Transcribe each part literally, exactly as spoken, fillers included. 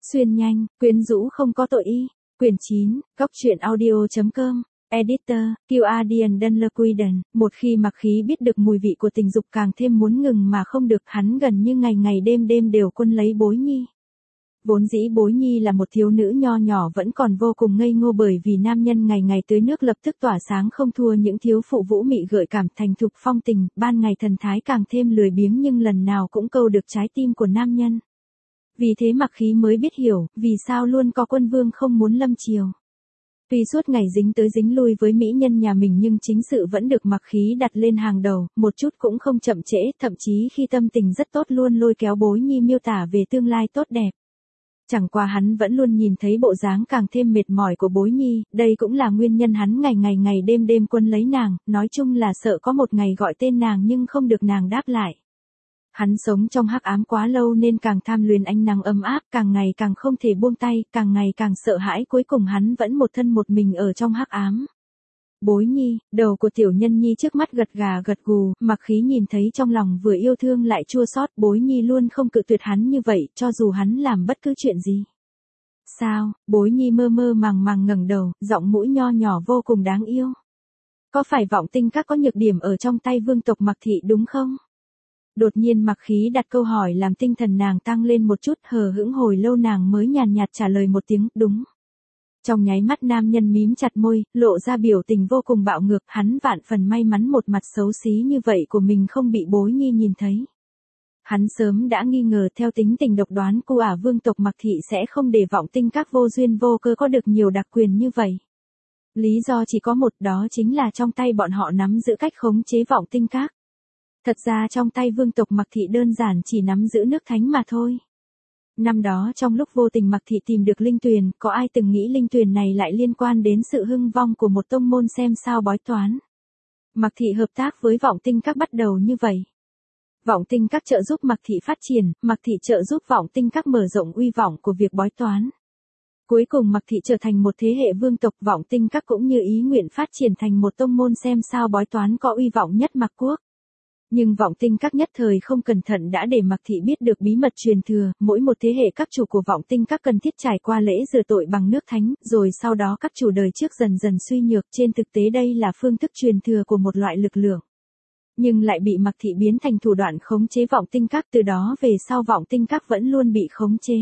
Xuyên nhanh, quyến rũ không có tội y. Quyển chín, Cóc truyện audio chấm com. Editor, Guardian Dunlequiden. Một khi Mặc Khí biết được mùi vị của tình dục càng thêm muốn ngừng mà không được, hắn gần như ngày ngày đêm đêm đều quân lấy Bối Nhi. Vốn dĩ Bối Nhi là một thiếu nữ nho nhỏ vẫn còn vô cùng ngây ngô, bởi vì nam nhân ngày ngày tưới nước lập tức tỏa sáng không thua những thiếu phụ vũ mị gợi cảm thành thục phong tình, ban ngày thần thái càng thêm lười biếng nhưng lần nào cũng câu được trái tim của nam nhân. Vì thế Mặc Khí mới biết hiểu, vì sao luôn có quân vương không muốn lâm chiều. Tuy suốt ngày dính tới dính lui với mỹ nhân nhà mình nhưng chính sự vẫn được Mặc Khí đặt lên hàng đầu, một chút cũng không chậm trễ, thậm chí khi tâm tình rất tốt luôn lôi kéo Bối Nhi miêu tả về tương lai tốt đẹp. Chẳng qua hắn vẫn luôn nhìn thấy bộ dáng càng thêm mệt mỏi của Bối Nhi, đây cũng là nguyên nhân hắn ngày ngày ngày đêm đêm quân lấy nàng, nói chung là sợ có một ngày gọi tên nàng nhưng không được nàng đáp lại. Hắn sống trong hắc ám quá lâu nên càng tham luyến ánh nắng ấm áp, càng ngày càng không thể buông tay, càng ngày càng sợ hãi, cuối cùng hắn vẫn một thân một mình ở trong hắc ám. Bối Nhi, đầu của tiểu nhân nhi trước mắt gật gà gật gù, Mặc Khí nhìn thấy trong lòng vừa yêu thương lại chua xót. Bối Nhi luôn không cự tuyệt hắn như vậy, cho dù hắn làm bất cứ chuyện gì. Sao? Bối Nhi mơ mơ màng màng ngẩng đầu, giọng mũi nho nhỏ vô cùng đáng yêu. Có phải Vọng Tinh Các có nhược điểm ở trong tay vương tộc Mặc Thị đúng không? Đột nhiên Mặc Khí đặt câu hỏi làm tinh thần nàng tăng lên một chút, hờ hững hồi lâu nàng mới nhàn nhạt trả lời một tiếng, đúng. Trong nháy mắt nam nhân mím chặt môi, lộ ra biểu tình vô cùng bạo ngược, hắn vạn phần may mắn một mặt xấu xí như vậy của mình không bị Bối Nhi nhìn thấy. Hắn sớm đã nghi ngờ theo tính tình độc đoán của ả vương tộc Mặc Thị sẽ không để Vọng Tinh Các vô duyên vô cớ có được nhiều đặc quyền như vậy. Lý do chỉ có một, đó chính là trong tay bọn họ nắm giữ cách khống chế Vọng Tinh Các. Thật ra trong tay vương tộc Mặc Thị đơn giản chỉ nắm giữ nước thánh mà thôi. Năm đó trong lúc vô tình Mặc Thị tìm được linh tuyền, có ai từng nghĩ linh tuyền này lại liên quan đến sự hưng vong của một tông môn xem sao bói toán. Mặc Thị hợp tác với Vọng Tinh Các bắt đầu như vậy. Vọng Tinh Các trợ giúp Mặc Thị phát triển, Mặc Thị trợ giúp Vọng Tinh Các mở rộng uy vọng của việc bói toán. Cuối cùng Mặc Thị trở thành một thế hệ vương tộc, Vọng Tinh Các cũng như ý nguyện phát triển thành một tông môn xem sao bói toán có uy vọng nhất Mặc Quốc. Nhưng Vọng Tinh Các nhất thời không cẩn thận đã để Mặc Thị biết được bí mật truyền thừa, mỗi một thế hệ các chủ của Vọng Tinh Các cần thiết trải qua lễ rửa tội bằng nước thánh, rồi sau đó các chủ đời trước dần dần suy nhược, trên thực tế đây là phương thức truyền thừa của một loại lực lượng. Nhưng lại bị Mặc Thị biến thành thủ đoạn khống chế Vọng Tinh Các, từ đó về sau Vọng Tinh Các vẫn luôn bị khống chế.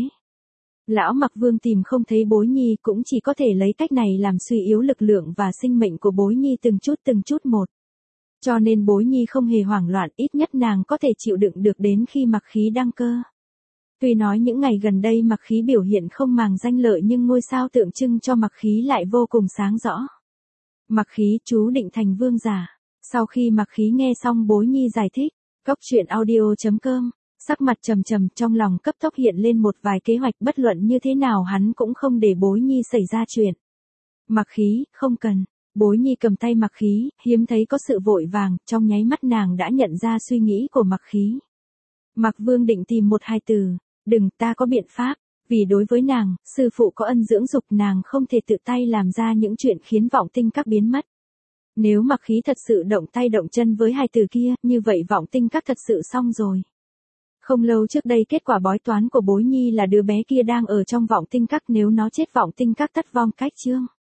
Lão Mặc Vương tìm không thấy Bối Nhi cũng chỉ có thể lấy cách này làm suy yếu lực lượng và sinh mệnh của Bối Nhi từng chút từng chút một. Cho nên Bối Nhi không hề hoảng loạn, ít nhất nàng có thể chịu đựng được đến khi Mặc Khí đăng cơ. Tuy nói những ngày gần đây Mặc Khí biểu hiện không màng danh lợi nhưng ngôi sao tượng trưng cho Mặc Khí lại vô cùng sáng rõ. Mặc Khí chú định thành vương giả. Sau khi Mặc Khí nghe xong Bối Nhi giải thích, Cóc truyện audio chấm com, sắc mặt trầm trầm, trong lòng cấp tốc hiện lên một vài kế hoạch, bất luận như thế nào hắn cũng không để Bối Nhi xảy ra chuyện. Mặc Khí, không cần. Bối Nhi cầm tay Mặc Khí, hiếm thấy có sự vội vàng, trong nháy mắt nàng đã nhận ra suy nghĩ của Mặc Khí. Mặc Vương định tìm một hai từ, đừng, ta có biện pháp, vì đối với nàng, sư phụ có ân dưỡng dục nàng không thể tự tay làm ra những chuyện khiến Vọng Tinh Các biến mất. Nếu Mặc Khí thật sự động tay động chân với hai từ kia, như vậy Vọng Tinh Các thật sự xong rồi. Không lâu trước đây kết quả bói toán của Bối Nhi là đứa bé kia đang ở trong Vọng Tinh Các, nếu nó chết Vọng Tinh Các tất vong cách chương.